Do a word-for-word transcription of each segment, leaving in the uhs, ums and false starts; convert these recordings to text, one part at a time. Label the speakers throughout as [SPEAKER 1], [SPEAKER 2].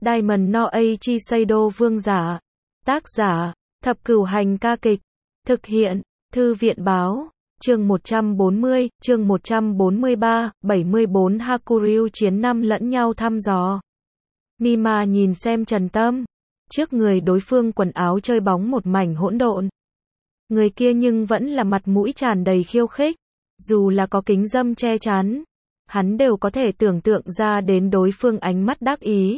[SPEAKER 1] Diamond no Eiichi Seido Vương giả. Tác giả, Thập Cửu Hành ca kịch. Thực hiện, Thư viện báo. Chương một trăm bốn mươi, chương một trăm bốn mươi ba, bảy mươi bốn Hakuryu chiến năm lẫn nhau thăm dò. Mima nhìn xem Trần Tâm. Trước người đối phương quần áo chơi bóng một mảnh hỗn độn. Người kia nhưng vẫn là mặt mũi tràn đầy khiêu khích. Dù là có kính dâm che chắn, hắn đều có thể tưởng tượng ra đến đối phương ánh mắt đắc ý.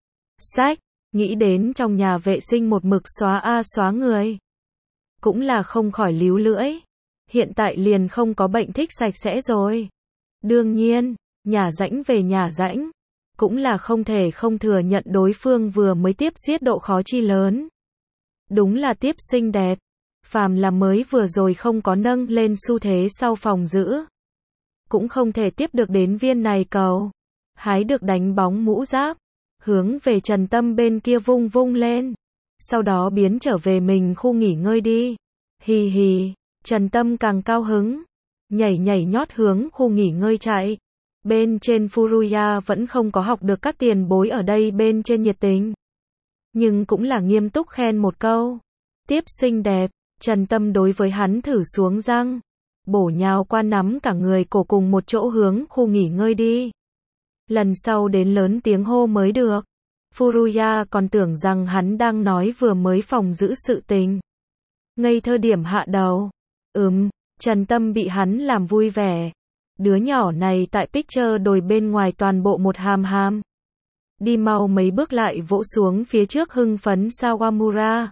[SPEAKER 1] Sách, nghĩ đến trong nhà vệ sinh một mực xóa a xóa người. Cũng là không khỏi líu lưỡi. Hiện tại liền không có bệnh thích sạch sẽ rồi. Đương nhiên, nhà rãnh về nhà rãnh. Cũng là không thể không thừa nhận đối phương vừa mới tiếp xiết độ khó chi lớn. Đúng là tiếp xinh đẹp. Phàm là mới vừa rồi không có nâng lên xu thế sau phòng giữ. Cũng không thể tiếp được đến viên này cầu. Hái được đánh bóng mũ giáp. Hướng về Trần Tâm bên kia vung vung lên. Sau đó biến trở về mình khu nghỉ ngơi đi. Hì hì, Trần Tâm càng cao hứng. Nhảy nhảy nhót hướng khu nghỉ ngơi chạy. Bên trên Furuya vẫn không có học được các tiền bối ở đây bên trên nhiệt tình. Nhưng cũng là nghiêm túc khen một câu. Tiếp xinh đẹp, Trần Tâm đối với hắn thử xuống răng. Bổ nhào qua nắm cả người cổ cùng một chỗ hướng khu nghỉ ngơi đi. Lần sau đến lớn tiếng hô mới được. Furuya còn tưởng rằng hắn đang nói vừa mới phòng giữ sự tình. Ngây thơ điểm hạ đầu. Ừm, Trần Tâm bị hắn làm vui vẻ. Đứa nhỏ này tại picture đồi bên ngoài toàn bộ một hàm hàm. Đi mau mấy bước lại vỗ xuống phía trước hưng phấn Sawamura.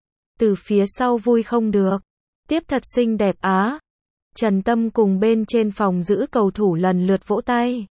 [SPEAKER 1] Từ phía sau vui không được. Tiếp thật xinh đẹp á. Trần Tâm cùng bên trên phòng giữ cầu thủ lần lượt vỗ tay.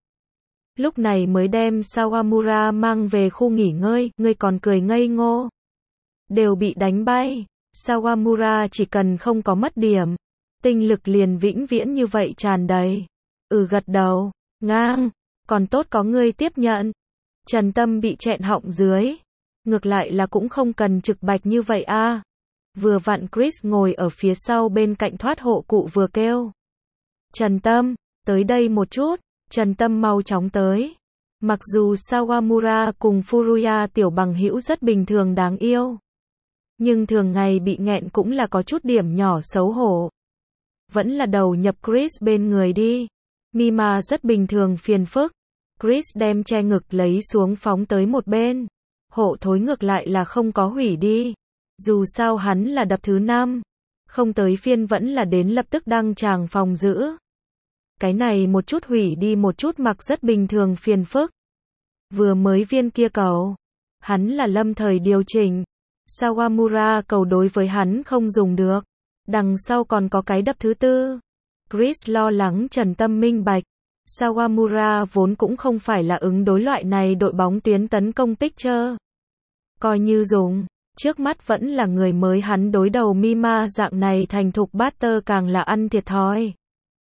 [SPEAKER 1] Lúc này mới đem Sawamura mang về khu nghỉ ngơi, ngươi còn cười ngây ngô. Đều bị đánh bay. Sawamura chỉ cần không có mất điểm. Tinh lực liền vĩnh viễn như vậy tràn đầy. Ừ gật đầu, ngang, còn tốt có ngươi tiếp nhận. Trần Tâm bị chẹn họng dưới. Ngược lại là cũng không cần trực bạch như vậy a. Vừa vặn Chris ngồi ở phía sau bên cạnh thoát hộ cụ vừa kêu. Trần Tâm, tới đây một chút. Trần Tâm mau chóng tới. Mặc dù Sawamura cùng Furuya tiểu bằng hữu rất bình thường đáng yêu. Nhưng thường ngày bị nghẹn cũng là có chút điểm nhỏ xấu hổ. Vẫn là đầu nhập Chris bên người đi. Mima rất bình thường phiền phức. Chris đem che ngực lấy xuống phóng tới một bên. Hộ thối ngược lại là không có hủy đi. Dù sao hắn là đập thứ năm. Không tới phiên vẫn là đến lập tức đăng tràng phòng giữ. Cái này một chút hủy đi một chút mặc rất bình thường phiền phức. Vừa mới viên kia cầu. Hắn là lâm thời điều chỉnh. Sawamura cầu đối với hắn không dùng được. Đằng sau còn có cái đập thứ tư. Chris lo lắng Trần Tâm minh bạch. Sawamura vốn cũng không phải là ứng đối loại này đội bóng tuyến tấn công picture. Coi như dùng. Trước mắt vẫn là người mới hắn đối đầu Mima dạng này thành thục batter càng là ăn thiệt thòi.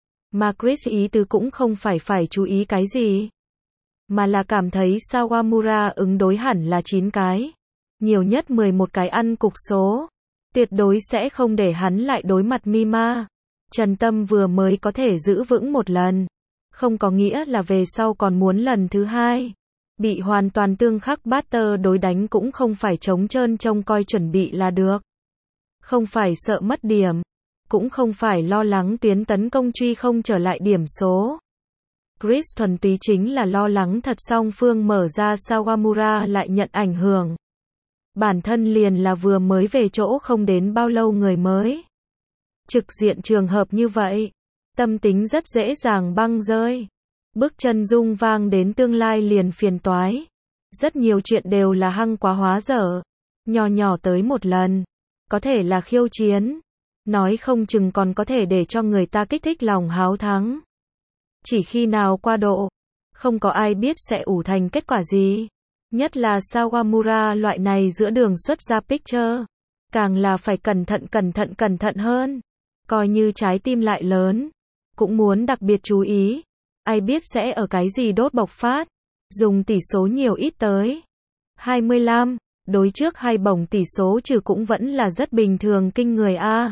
[SPEAKER 1] Mà Chris ý tứ cũng không phải phải chú ý cái gì. Mà là cảm thấy Sawamura ứng đối hẳn là chín cái. Nhiều nhất mười một cái ăn cục số. Tuyệt đối sẽ không để hắn lại đối mặt Mima. Trần Tâm vừa mới có thể giữ vững một lần. Không có nghĩa là về sau còn muốn lần thứ hai. Bị hoàn toàn tương khắc batter đối đánh cũng không phải trống trơn trông coi chuẩn bị là được. Không phải sợ mất điểm. Cũng không phải lo lắng tuyến tấn công truy không trở lại điểm số. Chris thuần túy chính là lo lắng thật song phương mở ra Sawamura lại nhận ảnh hưởng. Bản thân liền là vừa mới về chỗ không đến bao lâu người mới. Trực diện trường hợp như vậy. Tâm tính rất dễ dàng băng rơi. Bước chân rung vang đến tương lai liền phiền toái. Rất nhiều chuyện đều là hăng quá hóa dở. Nhỏ nhỏ tới một lần. Có thể là khiêu chiến. Nói không chừng còn có thể để cho người ta kích thích lòng háo thắng. Chỉ khi nào qua độ. Không có ai biết sẽ ủ thành kết quả gì. Nhất là Sawamura loại này giữa đường xuất ra picture. Càng là phải cẩn thận cẩn thận cẩn thận hơn. Coi như trái tim lại lớn. Cũng muốn đặc biệt chú ý. Ai biết sẽ ở cái gì đốt bộc phát. Dùng tỷ số nhiều ít tới. hai mươi lăm. Đối trước hai bổng tỷ số trừ cũng vẫn là rất bình thường kinh người a.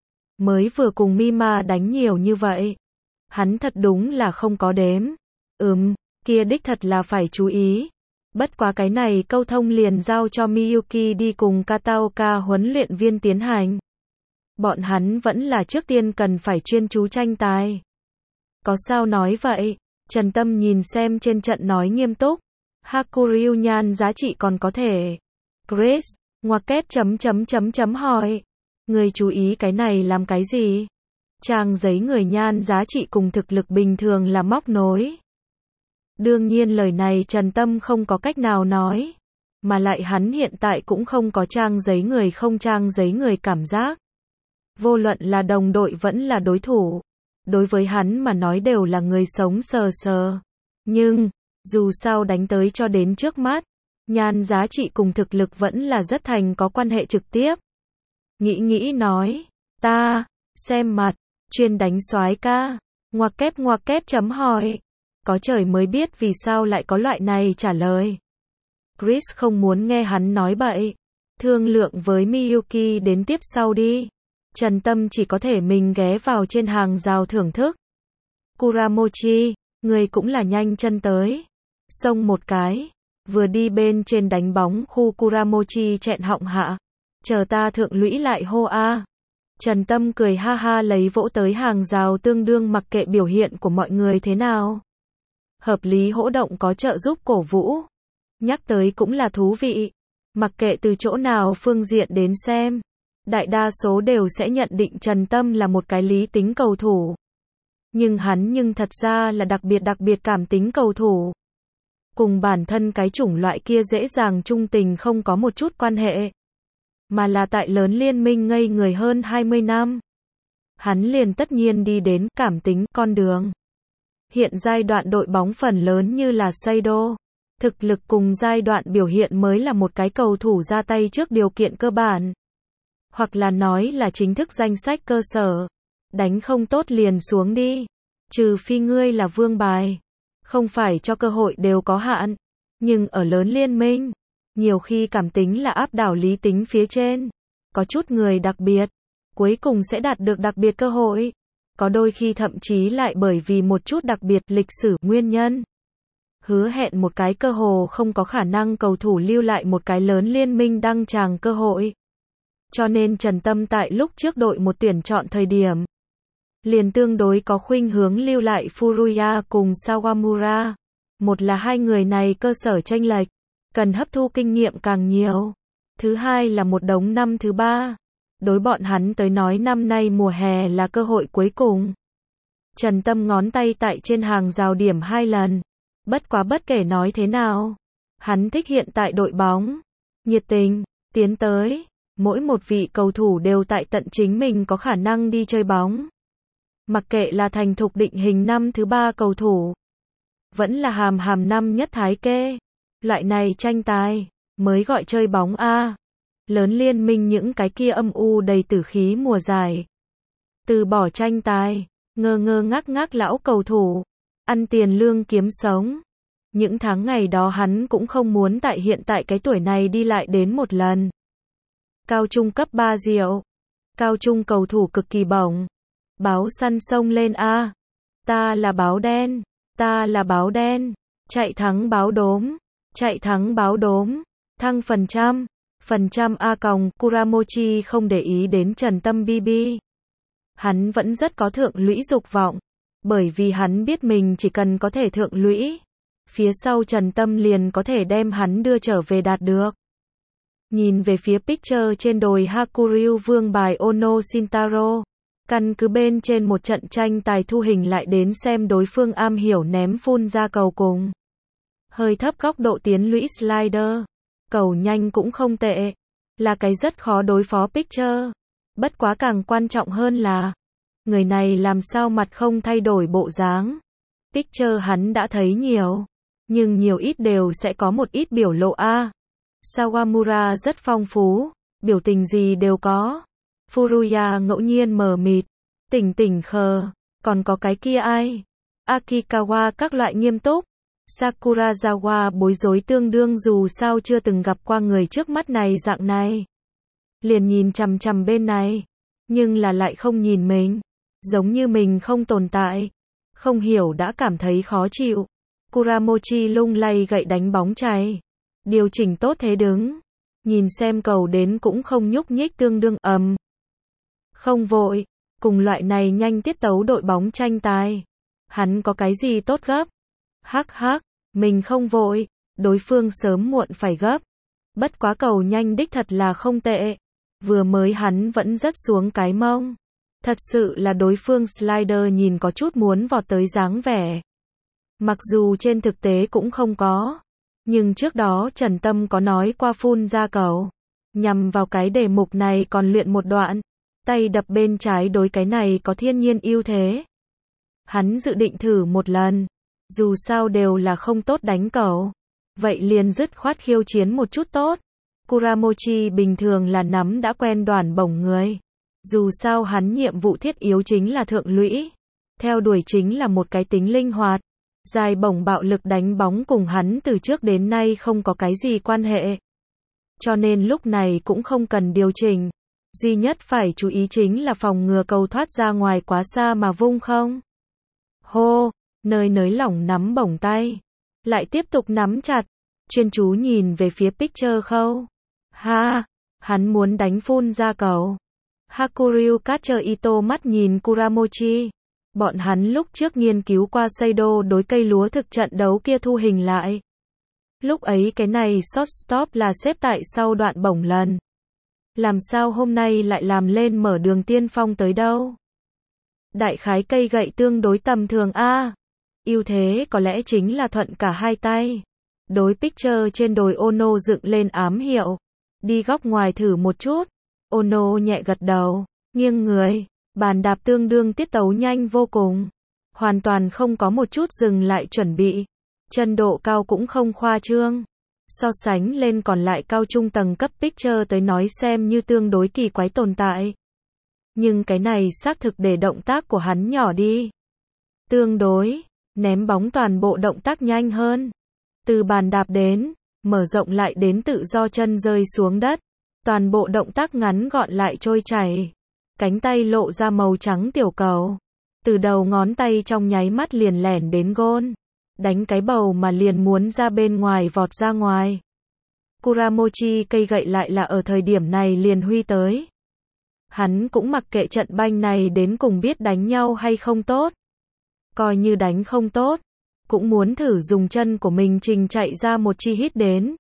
[SPEAKER 1] Mới vừa cùng Mima đánh nhiều như vậy. Hắn thật đúng là không có đếm. Ừm, kia đích thật là phải chú ý. Bất quá cái này câu thông liền giao cho Miyuki đi cùng Kataoka huấn luyện viên tiến hành. Bọn hắn vẫn là trước tiên cần phải chuyên chú tranh tài. Có sao nói vậy? Trần Tâm nhìn xem trên trận nói nghiêm túc. Hakuryu nhan giá trị còn có thể. Chris, ngoặc kép chấm chấm chấm chấm hỏi. Người chú ý cái này làm cái gì? Trang giấy người nhan giá trị cùng thực lực bình thường là móc nối. Đương nhiên lời này Trần Tâm không có cách nào nói. Mà lại hắn hiện tại cũng không có trang giấy người không trang giấy người cảm giác. Vô luận là đồng đội vẫn là đối thủ. Đối với hắn mà nói đều là người sống sờ sờ. Nhưng, dù sao đánh tới cho đến trước mắt, nhan giá trị cùng thực lực vẫn là rất thành có quan hệ trực tiếp. Nghĩ nghĩ nói, ta, xem mặt, chuyên đánh soái ca, ngoặc kép ngoặc kép chấm hỏi. Có trời mới biết vì sao lại có loại này trả lời. Chris không muốn nghe hắn nói bậy. Thương lượng với Miyuki đến tiếp sau đi. Trần Tâm chỉ có thể mình ghé vào trên hàng rào thưởng thức. Kuramochi, người cũng là nhanh chân tới. Xông một cái. Vừa đi bên trên đánh bóng khu Kuramochi chẹn họng hạ. Chờ ta thượng lũy lại hô a. Trần Tâm cười ha ha lấy vỗ tới hàng rào tương đương mặc kệ biểu hiện của mọi người thế nào. Hợp lý hỗ động có trợ giúp cổ vũ. Nhắc tới cũng là thú vị. Mặc kệ từ chỗ nào phương diện đến xem. Đại đa số đều sẽ nhận định Trần Tâm là một cái lý tính cầu thủ. Nhưng hắn nhưng thật ra là đặc biệt đặc biệt cảm tính cầu thủ. Cùng bản thân cái chủng loại kia dễ dàng trung tình không có một chút quan hệ. Mà là tại lớn liên minh ngây người hơn hai mươi năm. Hắn liền tất nhiên đi đến cảm tính con đường. Hiện giai đoạn đội bóng phần lớn như là Seido. Thực lực cùng giai đoạn biểu hiện mới là một cái cầu thủ ra tay trước điều kiện cơ bản. Hoặc là nói là chính thức danh sách cơ sở. Đánh không tốt liền xuống đi. Trừ phi ngươi là vương bài. Không phải cho cơ hội đều có hạn. Nhưng ở lớn liên minh, nhiều khi cảm tính là áp đảo lý tính phía trên. Có chút người đặc biệt, cuối cùng sẽ đạt được đặc biệt cơ hội. Có đôi khi thậm chí lại bởi vì một chút đặc biệt lịch sử nguyên nhân. Hứa hẹn một cái cơ hồ không có khả năng cầu thủ lưu lại một cái lớn liên minh đăng tràng cơ hội. Cho nên Trần Tâm tại lúc trước đội một tuyển chọn thời điểm. Liền tương đối có khuynh hướng lưu lại Furuya cùng Sawamura. Một là hai người này cơ sở chênh lệch. Cần hấp thu kinh nghiệm càng nhiều. Thứ hai là một đống năm thứ ba. Đối bọn hắn tới nói năm nay mùa hè là cơ hội cuối cùng. Trần Tâm ngón tay tại trên hàng rào điểm hai lần. Bất quá bất kể nói thế nào. Hắn thích hiện tại đội bóng. Nhiệt tình, tiến tới. Mỗi một vị cầu thủ đều tại tận chính mình có khả năng đi chơi bóng. Mặc kệ là thành thục định hình năm thứ ba cầu thủ. Vẫn là hàm hàm năm nhất thái kê. Loại này tranh tài. Mới gọi chơi bóng a. Lớn liên minh những cái kia âm u đầy tử khí mùa giải. Từ bỏ tranh tài. Ngơ ngơ ngác ngác lão cầu thủ. Ăn tiền lương kiếm sống. Những tháng ngày đó hắn cũng không muốn tại hiện tại cái tuổi này đi lại đến một lần. Cao trung cấp ba Diệu. Cao trung cầu thủ cực kỳ bổng. Báo săn sông lên a. Ta là báo đen. Ta là báo đen. Chạy thắng báo đốm. Chạy thắng báo đốm. Thăng phần trăm. Phần trăm A còng. Kuramochi không để ý đến Trần Tâm bê bê. Hắn vẫn rất có thượng lũy dục vọng. Bởi vì hắn biết mình chỉ cần có thể thượng lũy. Phía sau Trần Tâm liền có thể đem hắn đưa trở về đạt được. Nhìn về phía picture trên đồi Hakuryu vương bài Ono Shintaro. Căn cứ bên trên một trận tranh tài thu hình lại đến xem đối phương am hiểu ném phun ra cầu cùng. Hơi thấp góc độ tiến lũy slider. Cầu nhanh cũng không tệ. Là cái rất khó đối phó picture. Bất quá càng quan trọng hơn là. Người này làm sao mặt không thay đổi bộ dáng. Picture hắn đã thấy nhiều. Nhưng nhiều ít đều sẽ có một ít biểu lộ A. Sawamura rất phong phú. Biểu tình gì đều có. Furuya ngẫu nhiên mờ mịt. Tỉnh tỉnh khờ. Còn có cái kia ai? Akikawa các loại nghiêm túc. Sakurazawa bối rối tương đương dù sao chưa từng gặp qua người trước mắt này dạng này. Liền nhìn chằm chằm bên này. Nhưng là lại không nhìn mình. Giống như mình không tồn tại. Không hiểu đã cảm thấy khó chịu. Kuramochi lung lay gậy đánh bóng chày. Điều chỉnh tốt thế đứng. Nhìn xem cầu đến cũng không nhúc nhích tương đương ầm. Không vội. Cùng loại này nhanh tiết tấu đội bóng tranh tài. Hắn có cái gì tốt gấp? Hắc hắc, mình không vội. Đối phương sớm muộn phải gấp. Bất quá cầu nhanh đích thật là không tệ. Vừa mới hắn vẫn rất xuống cái mông. Thật sự là đối phương slider nhìn có chút muốn vọt tới dáng vẻ. Mặc dù trên thực tế cũng không có. Nhưng trước đó Trần Tâm có nói qua phun ra cầu. Nhằm vào cái đề mục này còn luyện một đoạn. Tay đập bên trái đối cái này có thiên nhiên ưu thế. Hắn dự định thử một lần. Dù sao đều là không tốt đánh cầu. Vậy liền dứt khoát khiêu chiến một chút tốt. Kuramochi bình thường là nắm đã quen đoàn bổng người. Dù sao hắn nhiệm vụ thiết yếu chính là thượng lũy. Theo đuổi chính là một cái tính linh hoạt. Dài bổng bạo lực đánh bóng cùng hắn từ trước đến nay không có cái gì quan hệ. Cho nên lúc này cũng không cần điều chỉnh. Duy nhất phải chú ý chính là phòng ngừa cầu thoát ra ngoài quá xa mà vung không. Hô, nơi nới lỏng nắm bổng tay. Lại tiếp tục nắm chặt. Chuyên chú nhìn về phía Picture khâu. Ha, hắn muốn đánh phun ra cầu. Hakuryu Catcher Ito mắt nhìn Kuramochi. Bọn hắn lúc trước nghiên cứu qua Seido đối cây lúa thực trận đấu kia thu hình lại. Lúc ấy cái này shortstop là xếp tại sau đoạn bổng lần. Làm sao hôm nay lại làm lên mở đường tiên phong tới đâu? Đại khái cây gậy tương đối tầm thường a. Ưu thế có lẽ chính là thuận cả hai tay. Đối Picture trên đồi Ono dựng lên ám hiệu. Đi góc ngoài thử một chút. Ono nhẹ gật đầu, nghiêng người, bàn đạp tương đương tiết tấu nhanh vô cùng. Hoàn toàn không có một chút dừng lại chuẩn bị. Chân độ cao cũng không khoa trương. So sánh lên còn lại cao trung tầng cấp Picture tới nói xem như tương đối kỳ quái tồn tại. Nhưng cái này xác thực để động tác của hắn nhỏ đi. Tương đối, ném bóng toàn bộ động tác nhanh hơn. Từ bàn đạp đến, mở rộng lại đến tự do chân rơi xuống đất. Toàn bộ động tác ngắn gọn lại trôi chảy. Cánh tay lộ ra màu trắng tiểu cầu. Từ đầu ngón tay trong nháy mắt liền lẻn đến gôn. Đánh cái bầu mà liền muốn ra bên ngoài vọt ra ngoài. Kuramochi cây gậy lại là ở thời điểm này liền huy tới. Hắn cũng mặc kệ trận banh này đến cùng biết đánh nhau hay không tốt. Coi như đánh không tốt. Cũng muốn thử dùng chân của mình trình chạy ra một chi hit đến.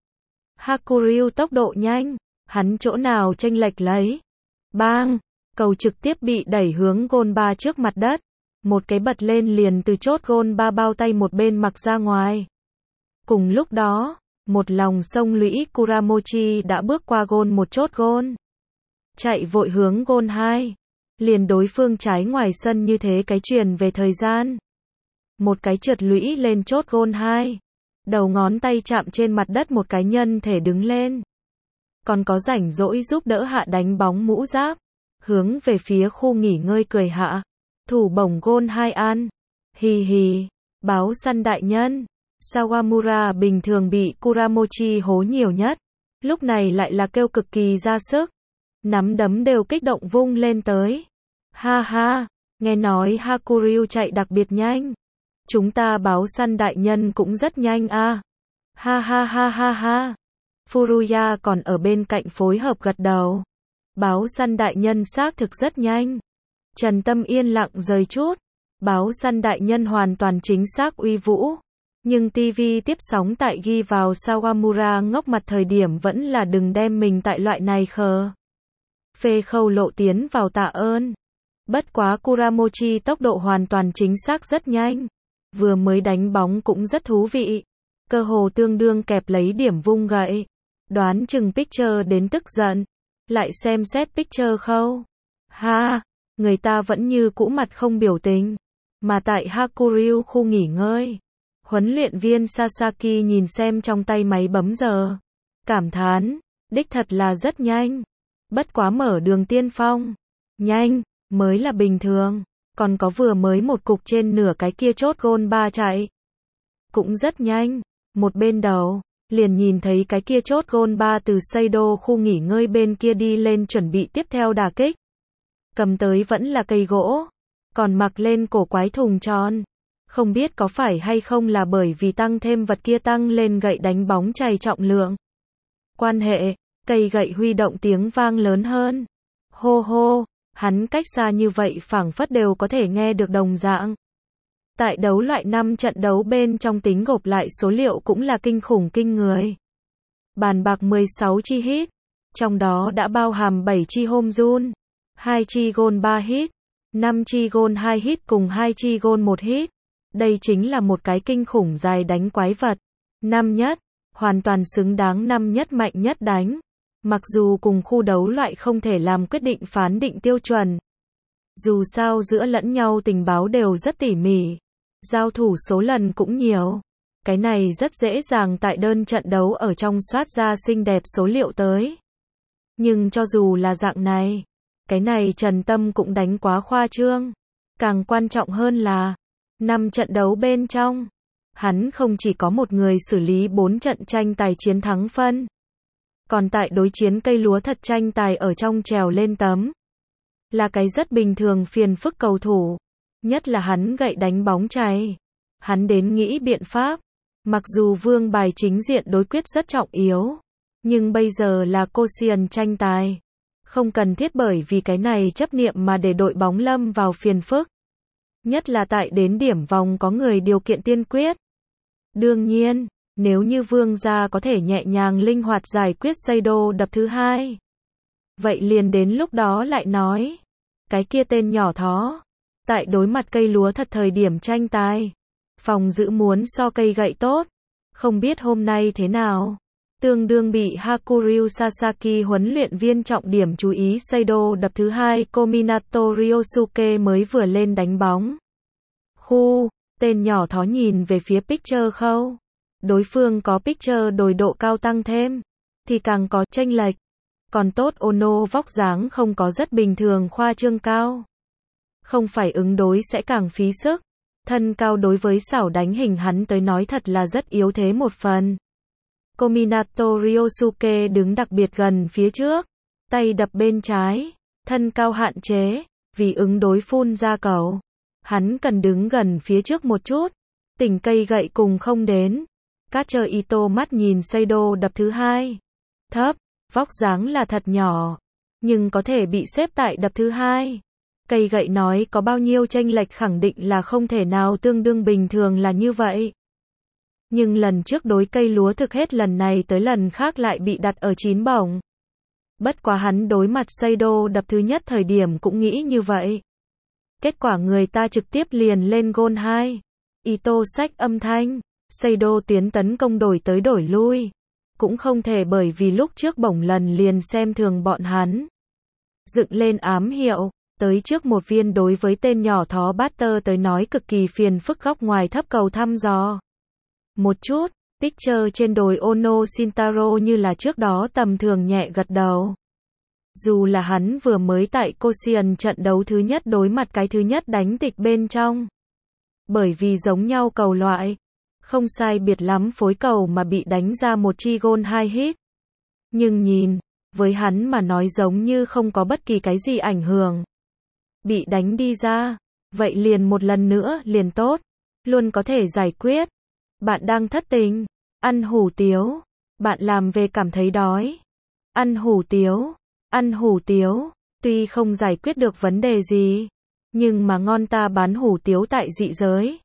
[SPEAKER 1] Hakuryu tốc độ nhanh. Hắn chỗ nào chênh lệch lấy. Bang! Cầu trực tiếp bị đẩy hướng gôn ba trước mặt đất. Một cái bật lên liền từ chốt gôn ba bao tay một bên mặc ra ngoài. Cùng lúc đó, một lòng sông lũy Kuramochi đã bước qua gôn một chốt gôn. Chạy vội hướng gôn hai. Liền đối phương trái ngoài sân như thế cái truyền về thời gian. Một cái trượt lũy lên chốt gôn hai. Đầu ngón tay chạm trên mặt đất một cái nhân thể đứng lên. Còn có rảnh rỗi giúp đỡ hạ đánh bóng mũ giáp. Hướng về phía khu nghỉ ngơi cười hạ. Thủ bổng gôn hai an. Hì hì. Báo săn đại nhân. Sawamura bình thường bị Kuramochi hố nhiều nhất. Lúc này lại là kêu cực kỳ ra sức. Nắm đấm đều kích động vung lên tới. Ha ha. Nghe nói Hakuryu chạy đặc biệt nhanh. Chúng ta báo săn đại nhân cũng rất nhanh a. À. Ha ha ha ha ha. Furuya còn ở bên cạnh phối hợp gật đầu. Báo săn đại nhân xác thực rất nhanh. Trần Tâm yên lặng rời chút. Báo săn đại nhân hoàn toàn chính xác uy vũ. Nhưng ti vi tiếp sóng tại ghi vào Sawamura ngốc mặt thời điểm vẫn là đừng đem mình tại loại này khờ. Phê khâu lộ tiến vào tạ ơn. Bất quá Kuramochi tốc độ hoàn toàn chính xác rất nhanh. Vừa mới đánh bóng cũng rất thú vị. Cơ hồ tương đương kẹp lấy điểm vung gậy. Đoán chừng Picture đến tức giận. Lại xem xét Picture khâu. Ha, người ta vẫn như cũ mặt không biểu tình. Mà tại Hakuryu khu nghỉ ngơi. Huấn luyện viên Sasaki nhìn xem trong tay máy bấm giờ. Cảm thán, đích thật là rất nhanh. Bất quá mở đường tiên phong. Nhanh, mới là bình thường. Còn có vừa mới một cục trên nửa cái kia chốt gôn ba chạy. Cũng rất nhanh. Một bên đầu, liền nhìn thấy cái kia chốt gôn ba từ Seido khu nghỉ ngơi bên kia đi lên chuẩn bị tiếp theo đả kích. Cầm tới vẫn là cây gỗ. Còn mặc lên cổ quái thùng tròn. Không biết có phải hay không là bởi vì tăng thêm vật kia tăng lên gậy đánh bóng chày trọng lượng. Quan hệ, cây gậy huy động tiếng vang lớn hơn. Hô hô, hắn cách xa như vậy phảng phất đều có thể nghe được đồng dạng. Tại đấu loại năm trận đấu bên trong tính gộp lại số liệu cũng là kinh khủng kinh người. Bàn bạc mười sáu chi hit, trong đó đã bao hàm bảy chi home run, hai chi gôn ba hit, năm chi gôn hai hit cùng hai chi gôn một hit. Đây chính là một cái kinh khủng dài đánh quái vật. Năm nhất, hoàn toàn xứng đáng năm nhất mạnh nhất đánh. Mặc dù cùng khu đấu loại không thể làm quyết định phán định tiêu chuẩn. Dù sao giữa lẫn nhau tình báo đều rất tỉ mỉ. Giao thủ số lần cũng nhiều. Cái này rất dễ dàng tại đơn trận đấu ở trong soát ra xinh đẹp số liệu tới. Nhưng cho dù là dạng này, cái này Trần Tâm cũng đánh quá khoa trương. Càng quan trọng hơn là, năm trận đấu bên trong, hắn không chỉ có một người xử lý bốn trận tranh tài chiến thắng phân. Còn tại đối chiến cây lúa thật tranh tài ở trong trèo lên tấm. Là cái rất bình thường phiền phức cầu thủ. Nhất là hắn gậy đánh bóng chày. Hắn đến nghĩ biện pháp. Mặc dù vương bài chính diện đối quyết rất trọng yếu. Nhưng bây giờ là Cosian tranh tài. Không cần thiết bởi vì cái này chấp niệm mà để đội bóng lâm vào phiền phức. Nhất là tại đến điểm vòng có người điều kiện tiên quyết. Đương nhiên, nếu như vương gia có thể nhẹ nhàng linh hoạt giải quyết Seido đập thứ hai. Vậy liền đến lúc đó lại nói. Cái kia tên nhỏ thó. Tại đối mặt cây lúa thật thời điểm tranh tài. Phòng giữ muốn so cây gậy tốt. Không biết hôm nay thế nào. Tương đương bị Hakuryu Sasaki huấn luyện viên trọng điểm chú ý Seido đập thứ hai Kominato Ryosuke mới vừa lên đánh bóng. Khu, tên nhỏ thó nhìn về phía Picture khâu. Đối phương có Picture đổi độ cao tăng thêm. Thì càng có chênh lệch. Còn tốt Ono vóc dáng không có rất bình thường khoa trương cao. Không phải ứng đối sẽ càng phí sức. Thân cao đối với xảo đánh hình hắn tới nói thật là rất yếu thế một phần. Kominato Ryosuke đứng đặc biệt gần phía trước. Tay đập bên trái. Thân cao hạn chế. Vì ứng đối phun ra cầu. Hắn cần đứng gần phía trước một chút. Tỉnh cây gậy cùng không đến. Catcher Ito mắt nhìn Seido đập thứ hai. Thấp. Vóc dáng là thật nhỏ. Nhưng có thể bị xếp tại đập thứ hai. Cây gậy nói có bao nhiêu chênh lệch khẳng định là không thể nào tương đương bình thường là như vậy. Nhưng lần trước đối cây lúa thực hết lần này tới lần khác lại bị đặt ở chín bổng. Bất quá hắn đối mặt Seido đập thứ nhất thời điểm cũng nghĩ như vậy. Kết quả người ta trực tiếp liền lên gôn hai. Ito xách âm thanh. Seido tuyến tấn công đổi tới đổi lui. Cũng không thể bởi vì lúc trước bổng lần liền xem thường bọn hắn. Dựng lên ám hiệu. Tới trước một viên đối với tên nhỏ thó batter tới nói cực kỳ phiền phức góc ngoài thấp cầu thăm dò. Một chút, Picture trên đồi Ono Shintaro như là trước đó tầm thường nhẹ gật đầu. Dù là hắn vừa mới tại Cosian trận đấu thứ nhất đối mặt cái thứ nhất đánh tịch bên trong. Bởi vì giống nhau cầu loại, không sai biệt lắm phối cầu mà bị đánh ra một chi gôn hai hit. Nhưng nhìn, với hắn mà nói giống như không có bất kỳ cái gì ảnh hưởng. Bị đánh đi ra, vậy liền một lần nữa liền tốt, luôn có thể giải quyết. Bạn đang thất tình, ăn hủ tiếu, bạn làm về cảm thấy đói. Ăn hủ tiếu, ăn hủ tiếu, tuy không giải quyết được vấn đề gì, nhưng mà ngon ta bán hủ tiếu tại dị giới.